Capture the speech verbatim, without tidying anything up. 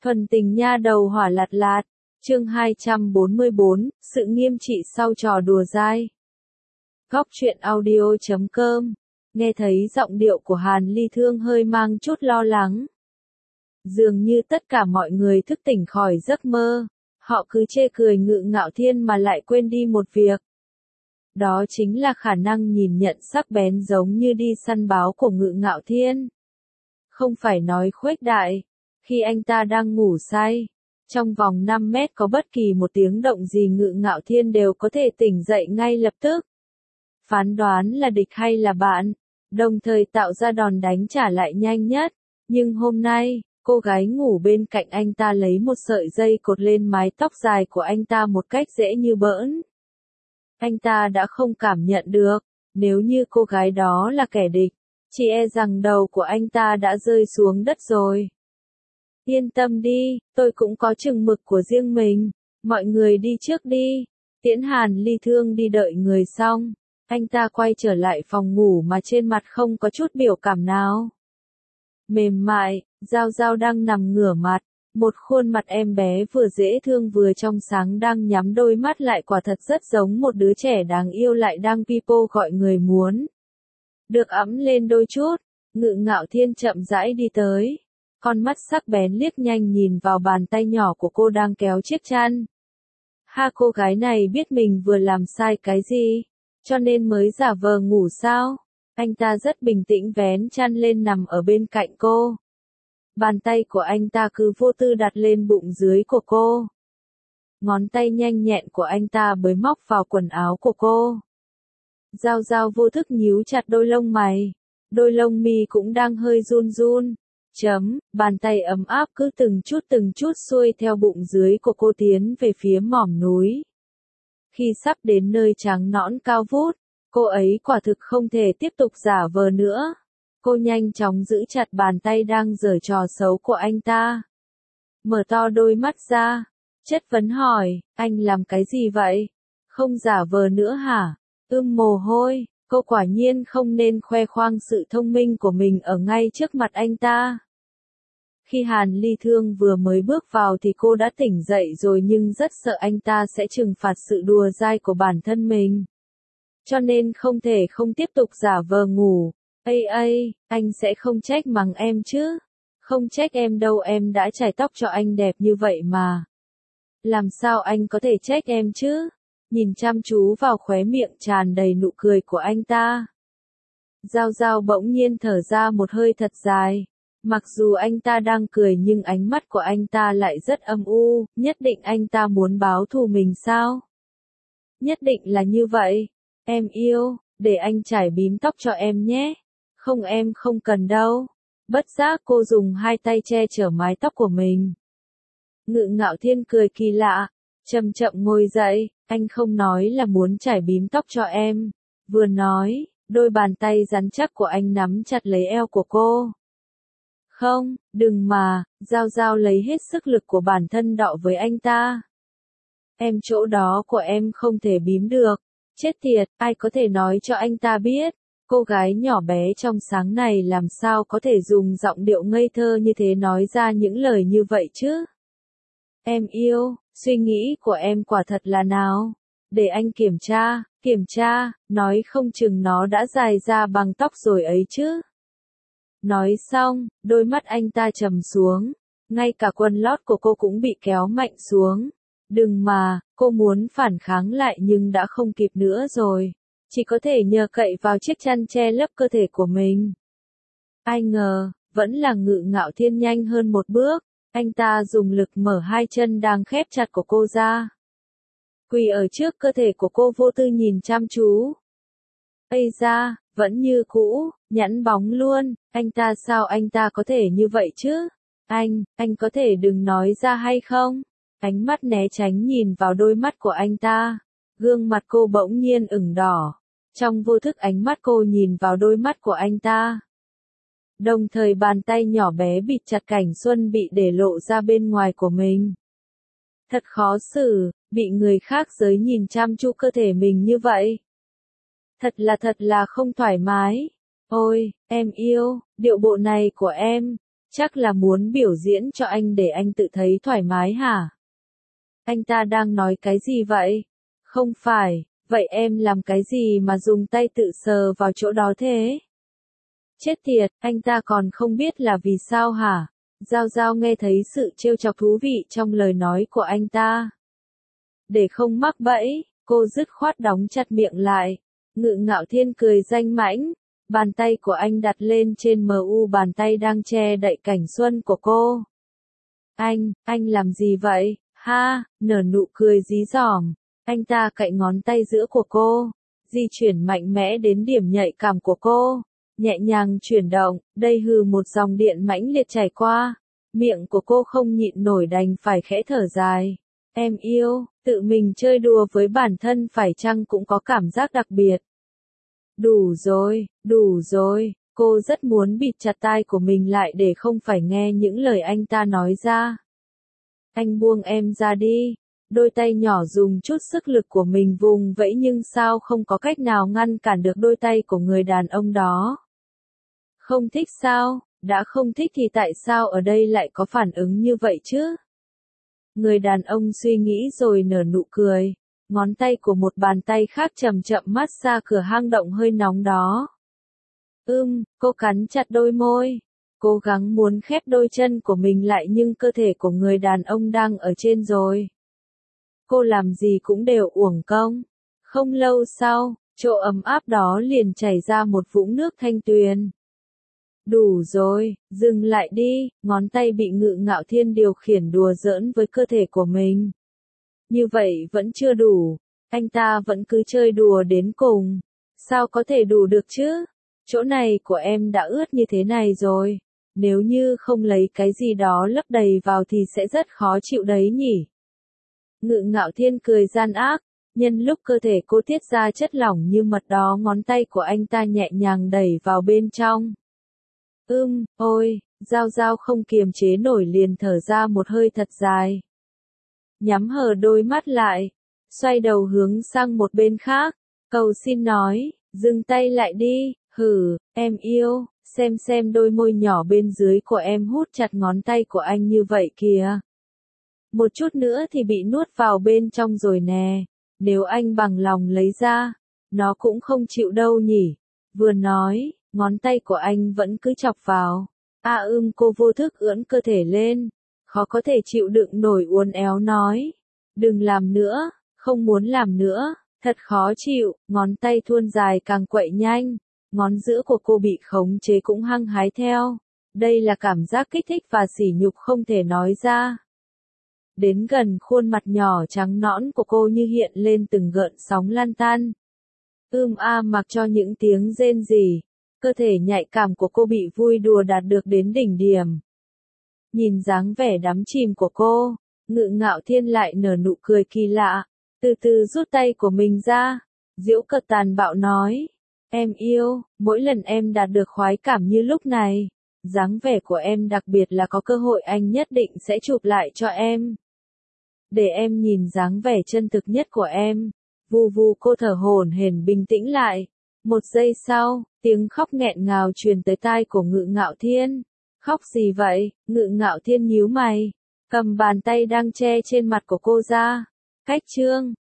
Thuần tình nha đầu hỏa lạt lạt, chương hai trăm bốn mươi bốn, sự nghiêm trị sau trò đùa dai. Góc truyện audio chấm com, nghe thấy giọng điệu của Hàn Ly Thương hơi mang chút lo lắng. Dường như tất cả mọi người thức tỉnh khỏi giấc mơ, họ cứ chê cười Ngự Ngạo Thiên mà lại quên đi một việc. Đó chính là khả năng nhìn nhận sắc bén giống như đi săn báo của Ngự Ngạo Thiên. Không phải nói khuếch đại, khi anh ta đang ngủ say, trong vòng năm mét có bất kỳ một tiếng động gì Ngự Ngạo Thiên đều có thể tỉnh dậy ngay lập tức. Phán đoán là địch hay là bạn, đồng thời tạo ra đòn đánh trả lại nhanh nhất. Nhưng hôm nay, cô gái ngủ bên cạnh anh ta lấy một sợi dây cột lên mái tóc dài của anh ta một cách dễ như bỡn. Anh ta đã không cảm nhận được, nếu như cô gái đó là kẻ địch, chỉ e rằng đầu của anh ta đã rơi xuống đất rồi. Yên tâm đi, tôi cũng có chừng mực của riêng mình, mọi người đi trước đi. Tiễn Hàn Ly Thương đi đợi người xong, anh ta quay trở lại phòng ngủ mà trên mặt không có chút biểu cảm nào. Mềm mại, Giao Giao đang nằm ngửa mặt, một khuôn mặt em bé vừa dễ thương vừa trong sáng đang nhắm đôi mắt lại quả thật rất giống một đứa trẻ đáng yêu lại đang pipo gọi người muốn được ấm lên đôi chút. Ngự Ngạo Thiên chậm rãi đi tới, con mắt sắc bén liếc nhanh nhìn vào bàn tay nhỏ của cô đang kéo chiếc chăn. Ha, cô gái này biết mình vừa làm sai cái gì, cho nên mới giả vờ ngủ sao? Anh ta rất bình tĩnh vén chăn lên nằm ở bên cạnh cô. Bàn tay của anh ta cứ vô tư đặt lên bụng dưới của cô. Ngón tay nhanh nhẹn của anh ta bới móc vào quần áo của cô. Giao Giao vô thức nhíu chặt đôi lông mày, đôi lông mi cũng đang hơi run run. Chấm, bàn tay ấm áp cứ từng chút từng chút xuôi theo bụng dưới của cô tiến về phía mỏm núi. Khi sắp đến nơi trắng nõn cao vút, cô ấy quả thực không thể tiếp tục giả vờ nữa. Cô nhanh chóng giữ chặt bàn tay đang giở trò xấu của anh ta. Mở to đôi mắt ra, chất vấn hỏi, anh làm cái gì vậy? Không giả vờ nữa hả? Ưm mồ hôi, cô quả nhiên không nên khoe khoang sự thông minh của mình ở ngay trước mặt anh ta. Khi Hàn Ly Thương vừa mới bước vào thì cô đã tỉnh dậy rồi nhưng rất sợ anh ta sẽ trừng phạt sự đùa dai của bản thân mình. Cho nên không thể không tiếp tục giả vờ ngủ. Ây ây, anh sẽ không trách mắng em chứ? Không trách em đâu, em đã chải tóc cho anh đẹp như vậy mà. Làm sao anh có thể trách em chứ? Nhìn chăm chú vào khóe miệng tràn đầy nụ cười của anh ta, Giao Giao bỗng nhiên thở ra một hơi thật dài. Mặc dù anh ta đang cười nhưng ánh mắt của anh ta lại rất âm u, nhất định anh ta muốn báo thù mình sao? Nhất định là như vậy. Em yêu, để anh chải bím tóc cho em nhé. Không, em không cần đâu. Bất giác cô dùng hai tay che chở mái tóc của mình. Ngự Ngạo Thiên cười kỳ lạ, chậm chậm ngồi dậy, anh không nói là muốn chải bím tóc cho em. Vừa nói, đôi bàn tay rắn chắc của anh nắm chặt lấy eo của cô. Không, đừng mà, Giao Giao lấy hết sức lực của bản thân đọ với anh ta. Em chỗ đó của em không thể bím được. Chết tiệt, ai có thể nói cho anh ta biết. Cô gái nhỏ bé trong sáng này làm sao có thể dùng giọng điệu ngây thơ như thế nói ra những lời như vậy chứ? Em yêu, suy nghĩ của em quả thật là nào? Để anh kiểm tra, kiểm tra, nói không chừng nó đã dài ra bằng tóc rồi ấy chứ. Nói xong, đôi mắt anh ta trầm xuống, ngay cả quần lót của cô cũng bị kéo mạnh xuống. Đừng mà, cô muốn phản kháng lại nhưng đã không kịp nữa rồi. Chỉ có thể nhờ cậy vào chiếc chăn che lấp cơ thể của mình. Ai ngờ, vẫn là Ngự Ngạo Thiên nhanh hơn một bước. Anh ta dùng lực mở hai chân đang khép chặt của cô ra. Quỳ ở trước cơ thể của cô vô tư nhìn chăm chú. Ây da, vẫn như cũ, nhẵn bóng luôn. Anh ta sao anh ta có thể như vậy chứ? Anh, anh có thể đừng nói ra hay không? Ánh mắt né tránh nhìn vào đôi mắt của anh ta. Gương mặt cô bỗng nhiên ửng đỏ. Trong vô thức ánh mắt cô nhìn vào đôi mắt của anh ta. Đồng thời bàn tay nhỏ bé bịt chặt cảnh xuân bị để lộ ra bên ngoài của mình. Thật khó xử, bị người khác giới nhìn chăm chú cơ thể mình như vậy. Thật là thật là không thoải mái. Ôi, em yêu, điệu bộ này của em, Chắc là muốn biểu diễn cho anh để anh tự thấy thoải mái hả? Anh ta đang nói cái gì vậy? Không phải, vậy em làm cái gì mà dùng tay tự sờ vào chỗ đó thế? Chết tiệt, anh ta còn không biết là vì sao hả? Giao Giao nghe thấy sự trêu chọc thú vị trong lời nói của anh ta. Để không mắc bẫy, cô dứt khoát đóng chặt miệng lại. Ngự Ngạo Thiên cười danh mãnh, bàn tay của anh đặt lên trên mu bàn tay đang che đậy cảnh xuân của cô. Anh, anh làm gì vậy? Ha, nở nụ cười dí dỏm. Anh ta cạy ngón tay giữa của cô, di chuyển mạnh mẽ đến điểm nhạy cảm của cô. Nhẹ nhàng chuyển động, đây hừ một dòng điện mãnh liệt chảy qua. Miệng của cô không nhịn nổi đành phải khẽ thở dài. Em yêu, tự mình chơi đùa với bản thân phải chăng cũng có cảm giác đặc biệt. Đủ rồi, đủ rồi, cô rất muốn bịt chặt tai của mình lại để không phải nghe những lời anh ta nói ra. Anh buông em ra đi. Đôi tay nhỏ dùng chút sức lực của mình vùng vẫy nhưng sao không có cách nào ngăn cản được đôi tay của người đàn ông đó. Không thích sao? Đã không thích thì tại sao ở đây lại có phản ứng như vậy chứ? Người đàn ông suy nghĩ rồi nở nụ cười. Ngón tay của một bàn tay khác chậm chậm massage cửa hang động hơi nóng đó. Ưm, cô cắn chặt đôi môi. Cố gắng muốn khép đôi chân của mình lại nhưng cơ thể của người đàn ông đang ở trên rồi. Cô làm gì cũng đều uổng công. Không lâu sau, chỗ ấm áp đó liền chảy ra một vũng nước thanh tuyền. Đủ rồi, dừng lại đi, ngón tay bị Ngự Ngạo Thiên điều khiển đùa giỡn với cơ thể của mình. Như vậy vẫn chưa đủ, anh ta vẫn cứ chơi đùa đến cùng. Sao có thể đủ được chứ? Chỗ này của em đã ướt như thế này rồi, nếu như không lấy cái gì đó lấp đầy vào thì sẽ rất khó chịu đấy nhỉ. Ngự Ngạo Thiên cười gian ác, nhân lúc cơ thể cô tiết ra chất lỏng như mật đó ngón tay của anh ta nhẹ nhàng đẩy vào bên trong. Ưm, ôi, Giao Giao không kiềm chế nổi liền thở ra một hơi thật dài. Nhắm hờ đôi mắt lại, xoay đầu hướng sang một bên khác, cầu xin nói, dừng tay lại đi, hử, em yêu, xem xem đôi môi nhỏ bên dưới của em hút chặt ngón tay của anh như vậy kìa. Một chút nữa thì bị nuốt vào bên trong rồi nè, nếu anh bằng lòng lấy ra, nó cũng không chịu đâu nhỉ. Vừa nói, ngón tay của anh vẫn cứ chọc vào. A à, ưm cô vô thức ưỡn cơ thể lên, khó có thể chịu đựng nổi uốn éo nói. Đừng làm nữa, không muốn làm nữa, thật khó chịu, ngón tay thuôn dài càng quậy nhanh, ngón giữa của cô bị khống chế cũng hăng hái theo. Đây là cảm giác kích thích và sỉ nhục không thể nói ra. Đến gần khuôn mặt nhỏ trắng nõn của cô như hiện lên từng gợn sóng lan tan. Ưm a mặc cho những tiếng rên rỉ, cơ thể nhạy cảm của cô bị vui đùa đạt được đến đỉnh điểm. Nhìn dáng vẻ đắm chìm của cô, Ngự Ngạo Thiên lại nở nụ cười kỳ lạ, từ từ rút tay của mình ra, giễu cợt tàn bạo nói, em yêu, mỗi lần em đạt được khoái cảm như lúc này, dáng vẻ của em đặc biệt là có cơ hội anh nhất định sẽ chụp lại cho em. Để em nhìn dáng vẻ chân thực nhất của em. Vù vù cô thở hổn hển bình tĩnh lại. Một giây sau, tiếng khóc nghẹn ngào truyền tới tai của Ngự Ngạo Thiên. Khóc gì vậy? Ngự Ngạo Thiên nhíu mày, cầm bàn tay đang che trên mặt của cô ra. Cách chương